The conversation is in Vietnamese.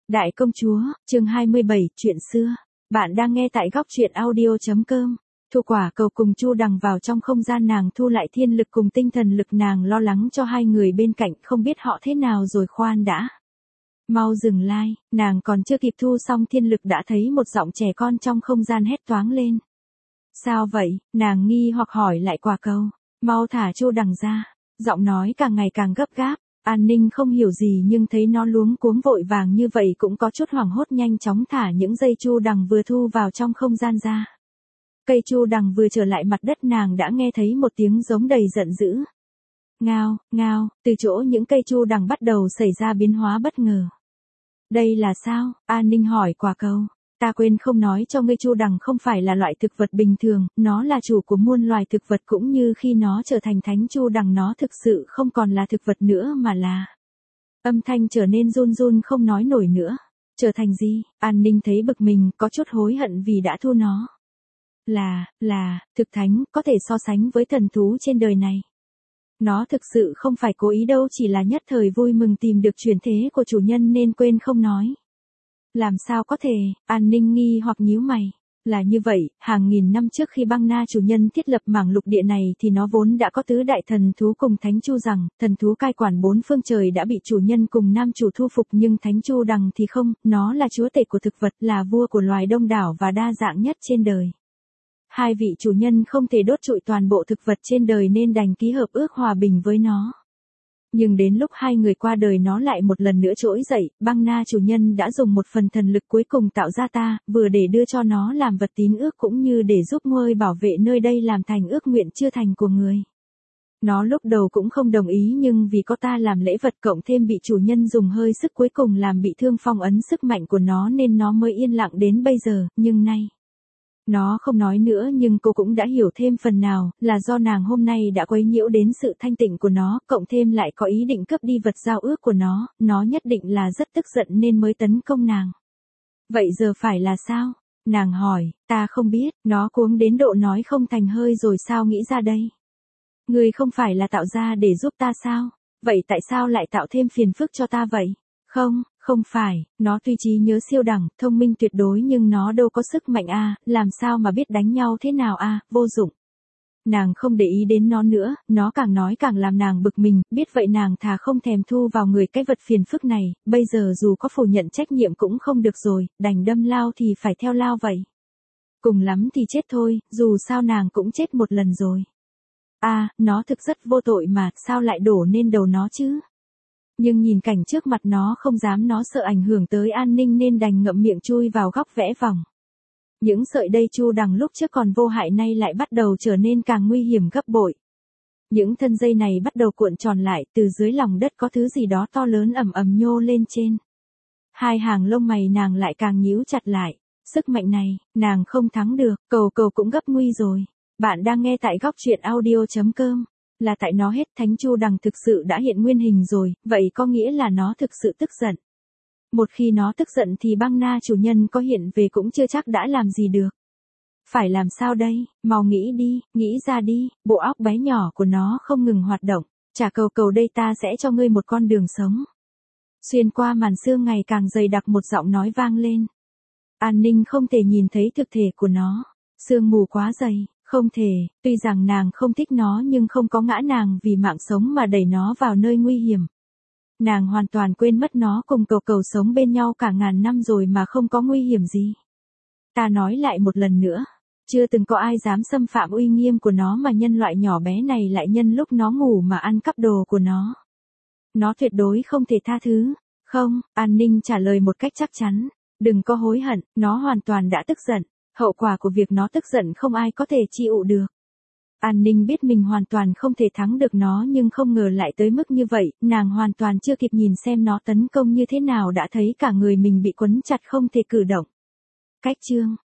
Đại công chúa, chương 27, chuyện xưa. Bạn đang nghe tại góc truyện audio.com. Thu Quả Cầu cùng Chu Đằng vào trong không gian, nàng thu lại thiên lực cùng tinh thần lực, nàng lo lắng cho hai người bên cạnh không biết họ thế nào rồi. Khoan đã. Mau dừng lại, nàng còn chưa kịp thu xong thiên lực đã thấy một giọng trẻ con trong không gian hét toáng lên. Sao vậy? Nàng nghi hoặc hỏi lại Quả Cầu. Mau thả Chu Đằng ra. Giọng nói càng ngày càng gấp gáp. An Ninh không hiểu gì nhưng thấy nó luống cuống vội vàng như vậy cũng có chút hoảng hốt, nhanh chóng thả những dây chu đằng vừa thu vào trong không gian ra. Cây chu đằng vừa trở lại mặt đất, nàng đã nghe thấy một tiếng giống đầy giận dữ. Ngao, ngao, từ chỗ những cây chu đằng bắt đầu xảy ra biến hóa bất ngờ. Đây là sao? An Ninh hỏi Quả Cầu. Ta quên không nói cho ngươi, chu đằng không phải là loại thực vật bình thường, nó là chủ của muôn loài thực vật, cũng như khi nó trở thành thánh chu đằng nó thực sự không còn là thực vật nữa mà là... Âm thanh trở nên run run không nói nổi nữa. Trở thành gì? An Ninh thấy bực mình, có chút hối hận vì đã thu nó. Là, thực thánh, có thể so sánh với thần thú trên đời này. Nó thực sự không phải cố ý đâu, chỉ là nhất thời vui mừng tìm được chuyển thế của chủ nhân nên quên không nói. Làm sao có thể? An Ninh nghi hoặc nhíu mày. Là như vậy, hàng nghìn năm trước khi Băng Na chủ nhân thiết lập mảng lục địa này thì nó vốn đã có tứ đại thần thú cùng thánh chu rằng, thần thú cai quản bốn phương trời đã bị chủ nhân cùng nam chủ thu phục, nhưng thánh chu đằng thì không, nó là chúa tể của thực vật, là vua của loài đông đảo và đa dạng nhất trên đời. Hai vị chủ nhân không thể đốt trụi toàn bộ thực vật trên đời nên đành ký hợp ước hòa bình với nó. Nhưng đến lúc hai người qua đời nó lại một lần nữa trỗi dậy, Băng Na chủ nhân đã dùng một phần thần lực cuối cùng tạo ra ta, vừa để đưa cho nó làm vật tín ước cũng như để giúp ngươi bảo vệ nơi đây làm thành ước nguyện chưa thành của người. Nó lúc đầu cũng không đồng ý, nhưng vì có ta làm lễ vật cộng thêm bị chủ nhân dùng hơi sức cuối cùng làm bị thương phong ấn sức mạnh của nó nên nó mới yên lặng đến bây giờ, nhưng nay... Nó không nói nữa nhưng cô cũng đã hiểu thêm phần nào, là do nàng hôm nay đã quấy nhiễu đến sự thanh tịnh của nó, cộng thêm lại có ý định cướp đi vật giao ước của nó nhất định là rất tức giận nên mới tấn công nàng. Vậy giờ phải là sao? Nàng hỏi, ta không biết, nó cuống đến độ nói không thành hơi rồi, sao nghĩ ra đây? Ngươi không phải là tạo ra để giúp ta sao? Vậy tại sao lại tạo thêm phiền phức cho ta vậy? Không phải, nó tuy trí nhớ siêu đẳng, thông minh tuyệt đối nhưng nó đâu có sức mạnh làm sao mà biết đánh nhau thế nào vô dụng. Nàng không để ý đến nó nữa, nó càng nói càng làm nàng bực mình, biết vậy nàng thà không thèm thu vào người cái vật phiền phức này, bây giờ dù có phủ nhận trách nhiệm cũng không được rồi, đành đâm lao thì phải theo lao vậy. Cùng lắm thì chết thôi, dù sao nàng cũng chết một lần rồi. Nó thực rất vô tội mà, sao lại đổ lên đầu nó chứ? Nhưng nhìn cảnh trước mặt nó không dám, nó sợ ảnh hưởng tới An Ninh nên đành ngậm miệng chui vào góc vẽ vòng. Những sợi dây chu đằng lúc trước còn vô hại nay lại bắt đầu trở nên càng nguy hiểm gấp bội. Những thân dây này bắt đầu cuộn tròn lại, từ dưới lòng đất có thứ gì đó to lớn ầm ầm nhô lên trên. Hai hàng lông mày nàng lại càng nhíu chặt lại. Sức mạnh này, nàng không thắng được, Cầu cũng gấp nguy rồi. Bạn đang nghe tại góc truyện audio.com. Là tại nó hết, thánh chu đằng thực sự đã hiện nguyên hình rồi, vậy có nghĩa là nó thực sự tức giận. Một khi nó tức giận thì Băng Na chủ nhân có hiện về cũng chưa chắc đã làm gì được. Phải làm sao đây? Mau nghĩ đi, nghĩ ra đi, bộ óc bé nhỏ của nó không ngừng hoạt động. Trả Cầu đây, ta sẽ cho ngươi một con đường sống. Xuyên qua màn sương ngày càng dày đặc một giọng nói vang lên. An Ninh không thể nhìn thấy thực thể của nó, sương mù quá dày. Không thể, tuy rằng nàng không thích nó nhưng không có ngã nàng vì mạng sống mà đẩy nó vào nơi nguy hiểm. Nàng hoàn toàn quên mất nó cùng Cầu sống bên nhau cả ngàn năm rồi mà không có nguy hiểm gì. Ta nói lại một lần nữa, chưa từng có ai dám xâm phạm uy nghiêm của nó mà nhân loại nhỏ bé này lại nhân lúc nó ngủ mà ăn cắp đồ của nó. Nó tuyệt đối không thể tha thứ. Không, An Ninh trả lời một cách chắc chắn. Đừng có hối hận, nó hoàn toàn đã tức giận. Hậu quả của việc nó tức giận không ai có thể chịu được. An Ninh biết mình hoàn toàn không thể thắng được nó nhưng không ngờ lại tới mức như vậy, nàng hoàn toàn chưa kịp nhìn xem nó tấn công như thế nào đã thấy cả người mình bị quấn chặt không thể cử động. Cách chương